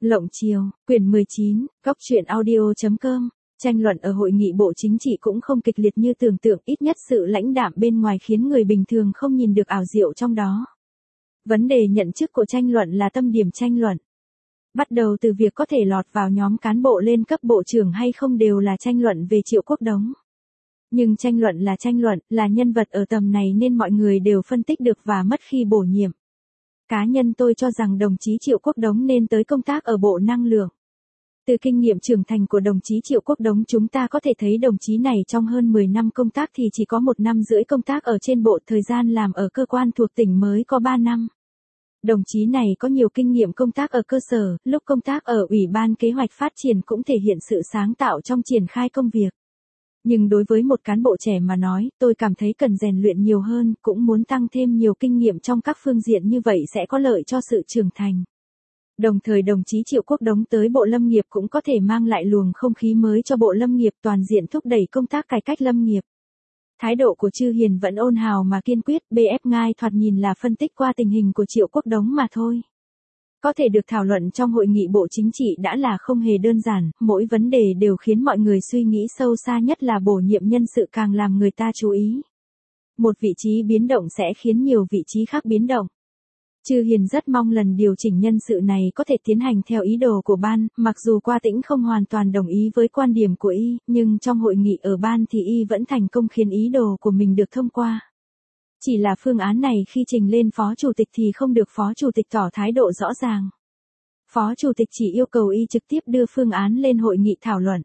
Lộng Chiều, quyển 19, góc truyện audio.com. Tranh luận ở hội nghị Bộ Chính trị cũng không kịch liệt như tưởng tượng, ít nhất sự lãnh đạm bên ngoài khiến người bình thường không nhìn được ảo diệu trong đó. Vấn đề nhận chức của tranh luận là tâm điểm tranh luận. Bắt đầu từ việc có thể lọt vào nhóm cán bộ lên cấp bộ trưởng hay không đều là tranh luận về Triệu Quốc Đống. Nhưng tranh luận, là nhân vật ở tầm này nên mọi người đều phân tích được và mất khi bổ nhiệm. Cá nhân tôi cho rằng đồng chí Triệu Quốc Đống nên tới công tác ở Bộ Năng lượng. Từ kinh nghiệm trưởng thành của đồng chí Triệu Quốc Đống chúng ta có thể thấy đồng chí này trong hơn 10 năm công tác thì chỉ có 1 năm rưỡi công tác ở trên bộ, thời gian làm ở cơ quan thuộc tỉnh mới có 3 năm. Đồng chí này có nhiều kinh nghiệm công tác ở cơ sở, lúc công tác ở Ủy ban Kế hoạch Phát triển cũng thể hiện sự sáng tạo trong triển khai công việc. Nhưng đối với một cán bộ trẻ mà nói, tôi cảm thấy cần rèn luyện nhiều hơn, cũng muốn tăng thêm nhiều kinh nghiệm trong các phương diện như vậy sẽ có lợi cho sự trưởng thành. Đồng thời đồng chí Triệu Quốc Đống tới Bộ Lâm nghiệp cũng có thể mang lại luồng không khí mới cho Bộ Lâm nghiệp, toàn diện thúc đẩy công tác cải cách lâm nghiệp. Thái độ của Chư Hiền vẫn ôn hào mà kiên quyết, BF Ngai thoạt nhìn là phân tích qua tình hình của Triệu Quốc Đống mà thôi. Có thể được thảo luận trong hội nghị Bộ Chính trị đã là không hề đơn giản, mỗi vấn đề đều khiến mọi người suy nghĩ sâu xa, nhất là bổ nhiệm nhân sự càng làm người ta chú ý. Một vị trí biến động sẽ khiến nhiều vị trí khác biến động. Chư Hiền rất mong lần điều chỉnh nhân sự này có thể tiến hành theo ý đồ của ban, mặc dù Qua Tĩnh không hoàn toàn đồng ý với quan điểm của y, nhưng trong hội nghị ở ban thì y vẫn thành công khiến ý đồ của mình được thông qua. Chỉ là phương án này khi trình lên Phó Chủ tịch thì không được Phó Chủ tịch tỏ thái độ rõ ràng. Phó Chủ tịch chỉ yêu cầu y trực tiếp đưa phương án lên hội nghị thảo luận.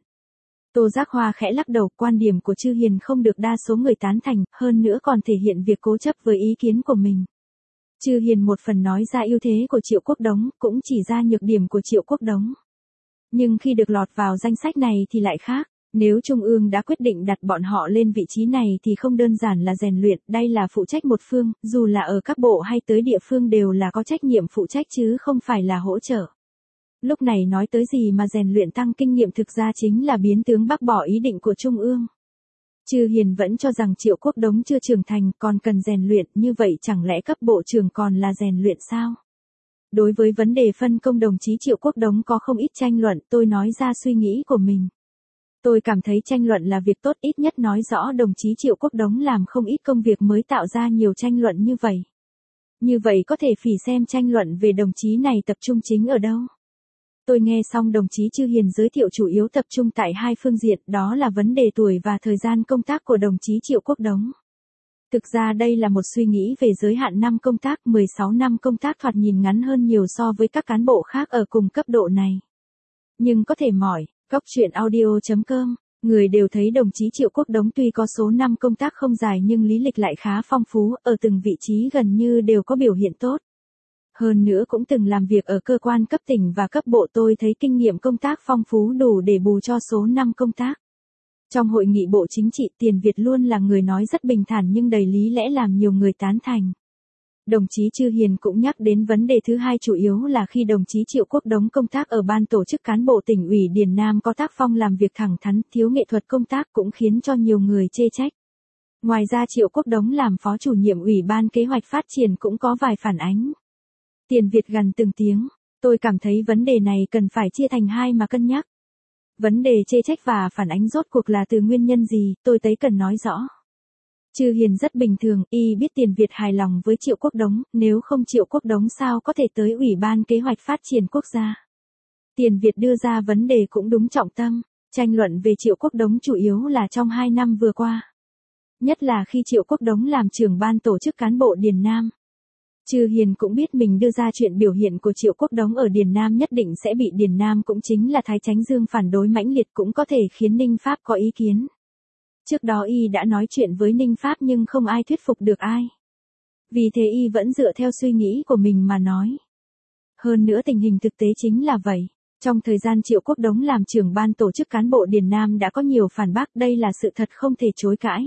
Tô Giác Hoa khẽ lắc đầu, quan điểm của Chư Hiền không được đa số người tán thành, hơn nữa còn thể hiện việc cố chấp với ý kiến của mình. Chư Hiền một phần nói ra ưu thế của Triệu Quốc Đống, cũng chỉ ra nhược điểm của Triệu Quốc Đống. Nhưng khi được lọt vào danh sách này thì lại khác. Nếu Trung ương đã quyết định đặt bọn họ lên vị trí này thì không đơn giản là rèn luyện, đây là phụ trách một phương, dù là ở các bộ hay tới địa phương đều là có trách nhiệm phụ trách chứ không phải là hỗ trợ. Lúc này nói tới gì mà rèn luyện tăng kinh nghiệm, thực ra chính là biến tướng bác bỏ ý định của Trung ương. Chư Hiền vẫn cho rằng Triệu Quốc Đống chưa trưởng thành, còn cần rèn luyện, như vậy chẳng lẽ cấp bộ trưởng còn là rèn luyện sao? Đối với vấn đề phân công đồng chí Triệu Quốc Đống có không ít tranh luận, tôi nói ra suy nghĩ của mình. Tôi cảm thấy tranh luận là việc tốt, ít nhất nói rõ đồng chí Triệu Quốc Đống làm không ít công việc mới tạo ra nhiều tranh luận như vậy. Như vậy có thể phỉ xem tranh luận về đồng chí này tập trung chính ở đâu. Tôi nghe xong đồng chí Chư Hiền giới thiệu chủ yếu tập trung tại 2 phương diện, đó là vấn đề tuổi và thời gian công tác của đồng chí Triệu Quốc Đống. Thực ra đây là một suy nghĩ về giới hạn năm công tác, 16 năm công tác thoạt nhìn ngắn hơn nhiều so với các cán bộ khác ở cùng cấp độ này. Nhưng có thể mỏi, góc truyện audio.com, người đều thấy đồng chí Triệu Quốc Đống tuy có số năm công tác không dài nhưng lý lịch lại khá phong phú, ở từng vị trí gần như đều có biểu hiện tốt. Hơn nữa cũng từng làm việc ở cơ quan cấp tỉnh và cấp bộ, tôi thấy kinh nghiệm công tác phong phú đủ để bù cho số năm công tác. Trong hội nghị Bộ Chính trị, Tiền Việt luôn là người nói rất bình thản nhưng đầy lý lẽ làm nhiều người tán thành. Đồng chí Chư Hiền cũng nhắc đến vấn đề thứ hai, chủ yếu là khi đồng chí Triệu Quốc Đống công tác ở ban tổ chức cán bộ tỉnh ủy Điền Nam có tác phong làm việc thẳng thắn, thiếu nghệ thuật công tác cũng khiến cho nhiều người chê trách. Ngoài ra Triệu Quốc Đống làm phó chủ nhiệm Ủy ban Kế hoạch Phát triển cũng có vài phản ánh. Tiền Việt gằn từng tiếng, tôi cảm thấy vấn đề này cần phải chia thành 2 mà cân nhắc. Vấn đề chê trách và phản ánh rốt cuộc là từ nguyên nhân gì, tôi thấy cần nói rõ. Chư Hiền rất bình thường, y biết Tiền Việt hài lòng với Triệu Quốc Đống, nếu không Triệu Quốc Đống sao có thể tới Ủy ban Kế hoạch Phát triển Quốc gia. Tiền Việt đưa ra vấn đề cũng đúng trọng tâm, tranh luận về Triệu Quốc Đống chủ yếu là trong 2 năm vừa qua. Nhất là khi Triệu Quốc Đống làm trưởng ban tổ chức cán bộ Điền Nam. Chư Hiền cũng biết mình đưa ra chuyện biểu hiện của Triệu Quốc Đống ở Điền Nam nhất định sẽ bị Điền Nam cũng chính là Thái Chánh Dương phản đối mãnh liệt, cũng có thể khiến Ninh Pháp có ý kiến. Trước đó y đã nói chuyện với Ninh Pháp nhưng không ai thuyết phục được ai. Vì thế y vẫn dựa theo suy nghĩ của mình mà nói. Hơn nữa tình hình thực tế chính là vậy. Trong thời gian Triệu Quốc Đống làm trưởng ban tổ chức cán bộ Điền Nam đã có nhiều phản bác, đây là sự thật không thể chối cãi.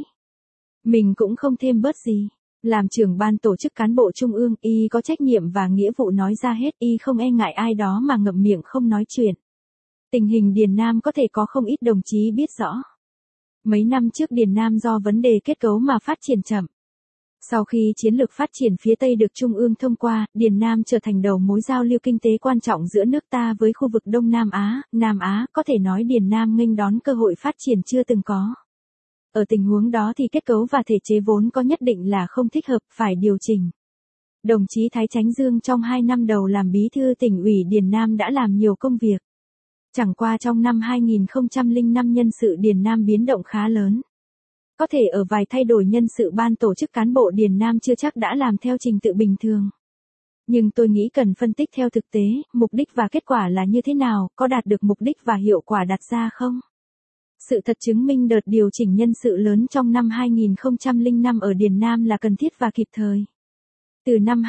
Mình cũng không thêm bớt gì. Làm trưởng ban tổ chức cán bộ Trung ương, y có trách nhiệm và nghĩa vụ nói ra hết, y không e ngại ai đó mà ngậm miệng không nói chuyện. Tình hình Điền Nam có thể có không ít đồng chí biết rõ. Mấy năm trước Điền Nam do vấn đề kết cấu mà phát triển chậm. Sau khi chiến lược phát triển phía Tây được Trung ương thông qua, Điền Nam trở thành đầu mối giao lưu kinh tế quan trọng giữa nước ta với khu vực Đông Nam Á, Nam Á, có thể nói Điền Nam nghênh đón cơ hội phát triển chưa từng có. Ở tình huống đó thì kết cấu và thể chế vốn có nhất định là không thích hợp, phải điều chỉnh. Đồng chí Thái Chánh Dương trong 2 năm đầu làm bí thư tỉnh ủy Điền Nam đã làm nhiều công việc. Chẳng qua trong năm 2005 nhân sự Điền Nam biến động khá lớn. Có thể ở vài thay đổi nhân sự ban tổ chức cán bộ Điền Nam chưa chắc đã làm theo trình tự bình thường. Nhưng tôi nghĩ cần phân tích theo thực tế, mục đích và kết quả là như thế nào, có đạt được mục đích và hiệu quả đặt ra không? Sự thật chứng minh đợt điều chỉnh nhân sự lớn trong năm 2005 ở Điền Nam là cần thiết và kịp thời. Từ năm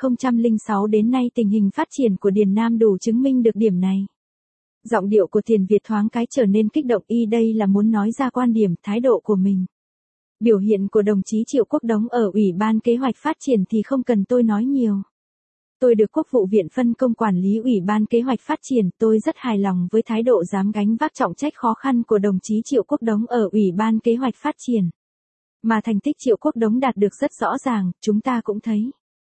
2006 đến nay tình hình phát triển của Điền Nam đủ chứng minh được điểm này. Giọng điệu của Tiền Việt thoáng cái trở nên kích động y đây là muốn nói ra quan điểm, thái độ của mình. Biểu hiện của đồng chí Triệu Quốc Đống ở Ủy ban Kế hoạch Phát triển thì không cần tôi nói nhiều. Tôi được Quốc vụ viện phân công quản lý Ủy ban Kế hoạch Phát triển, tôi rất hài lòng với thái độ dám gánh vác trọng trách khó khăn của đồng chí Triệu Quốc Đống ở Ủy ban Kế hoạch Phát triển. Mà thành tích Triệu Quốc Đống đạt được rất rõ ràng, chúng ta cũng thấy.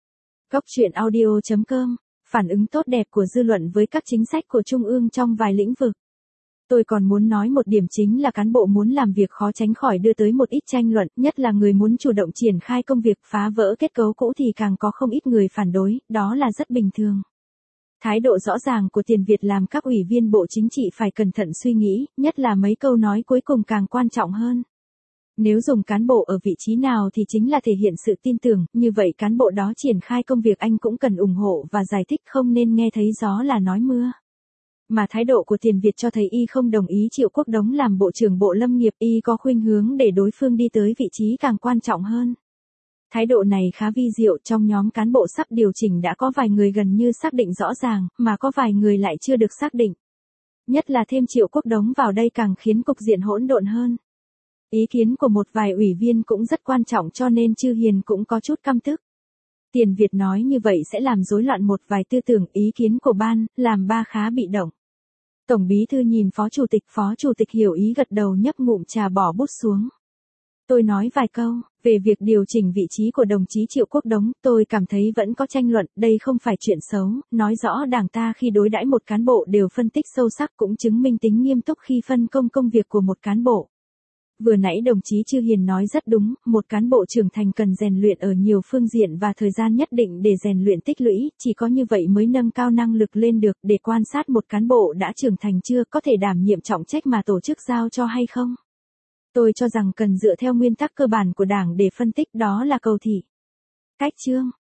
Goctruyện.audio.com, phản ứng tốt đẹp của dư luận với các chính sách của Trung ương trong vài lĩnh vực. Tôi còn muốn nói một điểm chính là cán bộ muốn làm việc khó tránh khỏi đưa tới một ít tranh luận, nhất là người muốn chủ động triển khai công việc phá vỡ kết cấu cũ thì càng có không ít người phản đối, đó là rất bình thường. Thái độ rõ ràng của Tiền Việt làm các ủy viên Bộ Chính trị phải cẩn thận suy nghĩ, nhất là mấy câu nói cuối cùng càng quan trọng hơn. Nếu dùng cán bộ ở vị trí nào thì chính là thể hiện sự tin tưởng, như vậy cán bộ đó triển khai công việc anh cũng cần ủng hộ và giải thích, không nên nghe thấy gió là nói mưa. Mà thái độ của Tiền Việt cho thấy y không đồng ý Triệu Quốc Đống làm Bộ trưởng Bộ Lâm nghiệp, y có khuynh hướng để đối phương đi tới vị trí càng quan trọng hơn. Thái độ này khá vi diệu, trong nhóm cán bộ sắp điều chỉnh đã có vài người gần như xác định rõ ràng, mà có vài người lại chưa được xác định. Nhất là thêm Triệu Quốc Đống vào đây càng khiến cục diện hỗn độn hơn. Ý kiến của một vài ủy viên cũng rất quan trọng cho nên Chư Hiền cũng có chút căm tức. Tiền Việt nói như vậy sẽ làm rối loạn một vài tư tưởng ý kiến của ban, làm ba khá bị động. Tổng bí thư nhìn phó chủ tịch hiểu ý gật đầu nhấp ngụm trà bỏ bút xuống. Tôi nói vài câu, về việc điều chỉnh vị trí của đồng chí Triệu Quốc Đống, tôi cảm thấy vẫn có tranh luận, đây không phải chuyện xấu, nói rõ đảng ta khi đối đãi một cán bộ đều phân tích sâu sắc cũng chứng minh tính nghiêm túc khi phân công công việc của một cán bộ. Vừa nãy đồng chí Chư Hiền nói rất đúng, một cán bộ trưởng thành cần rèn luyện ở nhiều phương diện và thời gian nhất định để rèn luyện tích lũy, chỉ có như vậy mới nâng cao năng lực lên được, để quan sát một cán bộ đã trưởng thành chưa, có thể đảm nhiệm trọng trách mà tổ chức giao cho hay không. Tôi cho rằng cần dựa theo nguyên tắc cơ bản của đảng để phân tích, đó là cầu thị, cách chương,